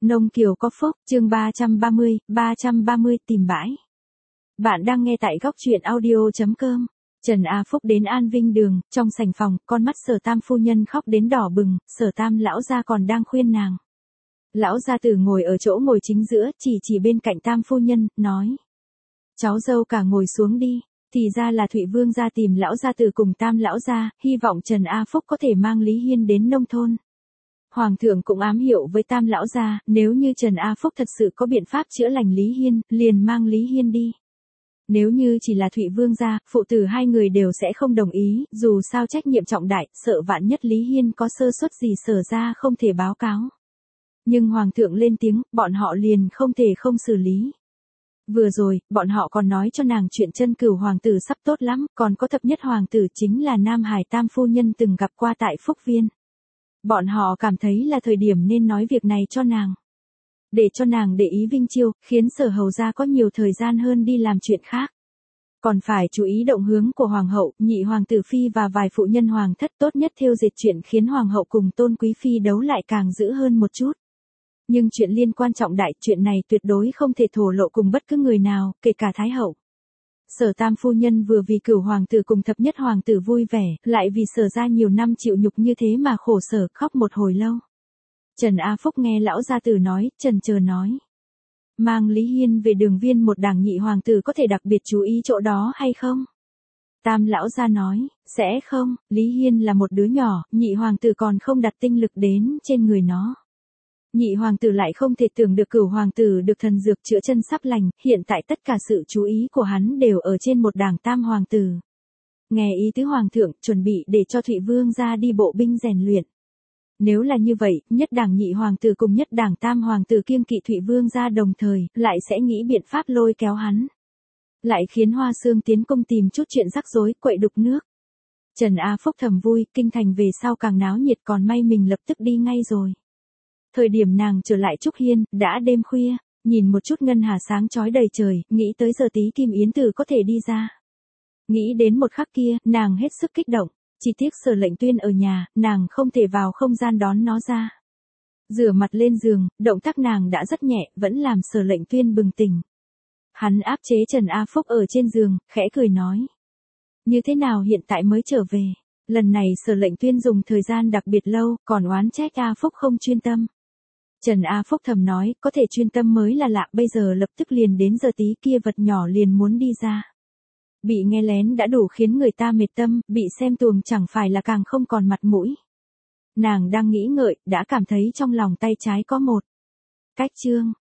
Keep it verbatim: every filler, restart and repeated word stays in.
Nông Kiều có phúc, chương ba trăm ba mươi, ba trăm ba mươi tìm bãi. Bạn đang nghe tại góc truyện audio chấm com. Trần A Phúc đến An Vinh Đường, trong sảnh phòng, con mắt Sở Tam phu nhân khóc đến đỏ bừng, Sở Tam lão gia còn đang khuyên nàng. Lão gia tử ngồi ở chỗ ngồi chính giữa, chỉ chỉ bên cạnh Tam phu nhân, nói: cháu dâu cả ngồi xuống đi. Thì ra là Thụy Vương gia tìm lão gia tử cùng Tam lão gia, hy vọng Trần A Phúc có thể mang Lý Hiên đến nông thôn. Hoàng thượng cũng ám hiệu với Tam lão gia, nếu như Trần A Phúc thật sự có biện pháp chữa lành Lý Hiên, liền mang Lý Hiên đi. Nếu như chỉ là Thụy Vương gia, phụ tử hai người đều sẽ không đồng ý, dù sao trách nhiệm trọng đại, sợ vạn nhất Lý Hiên có sơ suất gì Sở ra không thể báo cáo. Nhưng Hoàng thượng lên tiếng, bọn họ liền không thể không xử lý. Vừa rồi, bọn họ còn nói cho nàng chuyện chân cửu hoàng tử sắp tốt lắm, còn có thập nhất hoàng tử chính là Nam Hải Tam phu nhân từng gặp qua tại Phúc Viên. Bọn họ cảm thấy là thời điểm nên nói việc này cho nàng. Để cho nàng để ý Vinh Chiêu, khiến Sở hầu gia có nhiều thời gian hơn đi làm chuyện khác. Còn phải chú ý động hướng của hoàng hậu, nhị hoàng tử phi và vài phụ nhân hoàng thất, tốt nhất thêu dệt chuyện khiến hoàng hậu cùng Tôn quý phi đấu lại càng dữ hơn một chút. Nhưng chuyện liên quan trọng đại, chuyện này tuyệt đối không thể thổ lộ cùng bất cứ người nào, kể cả Thái hậu. Sở Tam phu nhân vừa vì cửu hoàng tử cùng thập nhất hoàng tử vui vẻ, lại vì Sở ra nhiều năm chịu nhục như thế mà khổ sở, khóc một hồi lâu. Trần A Phúc nghe lão gia tử nói, chần chờ nói: mang Lý Hiên về Đường Viên một đảng nhị hoàng tử có thể đặc biệt chú ý chỗ đó hay không? Tam lão gia nói: sẽ không, Lý Hiên là một đứa nhỏ, nhị hoàng tử còn không đặt tinh lực đến trên người nó. Nhị hoàng tử lại không thể tưởng được cửu hoàng tử được thần dược chữa chân sắp lành, hiện tại tất cả sự chú ý của hắn đều ở trên một đảng tam hoàng tử. Nghe ý tứ hoàng thượng, chuẩn bị để cho Thụy Vương ra đi bộ binh rèn luyện. Nếu là như vậy, nhất đảng nhị hoàng tử cùng nhất đảng tam hoàng tử kiêng kỵ Thụy Vương ra đồng thời, lại sẽ nghĩ biện pháp lôi kéo hắn. Lại khiến Hoa Xương tiến công tìm chút chuyện rắc rối, quậy đục nước. Trần A Phúc thầm vui, kinh thành về sau càng náo nhiệt, còn may mình lập tức đi ngay rồi. Thời điểm nàng trở lại Trúc Hiên, đã đêm khuya, nhìn một chút ngân hà sáng chói đầy trời, nghĩ tới giờ tí Kim Yến Tử có thể đi ra. Nghĩ đến một khắc kia, nàng hết sức kích động, chỉ tiếc Sở Lệnh Tuyên ở nhà, nàng không thể vào không gian đón nó ra. Rửa mặt lên giường, động tác nàng đã rất nhẹ, vẫn làm Sở Lệnh Tuyên bừng tỉnh. Hắn áp chế Trần A Phúc ở trên giường, khẽ cười nói: như thế nào hiện tại mới trở về? Lần này Sở Lệnh Tuyên dùng thời gian đặc biệt lâu, còn oán trách A Phúc không chuyên tâm. Trần A Phúc thầm nói, có thể chuyên tâm mới là lạ, bây giờ lập tức liền đến giờ tí kia vật nhỏ liền muốn đi ra. Bị nghe lén đã đủ khiến người ta mệt tâm, bị xem tuồng chẳng phải là càng không còn mặt mũi. Nàng đang nghĩ ngợi, đã cảm thấy trong lòng tay trái có một cách chương.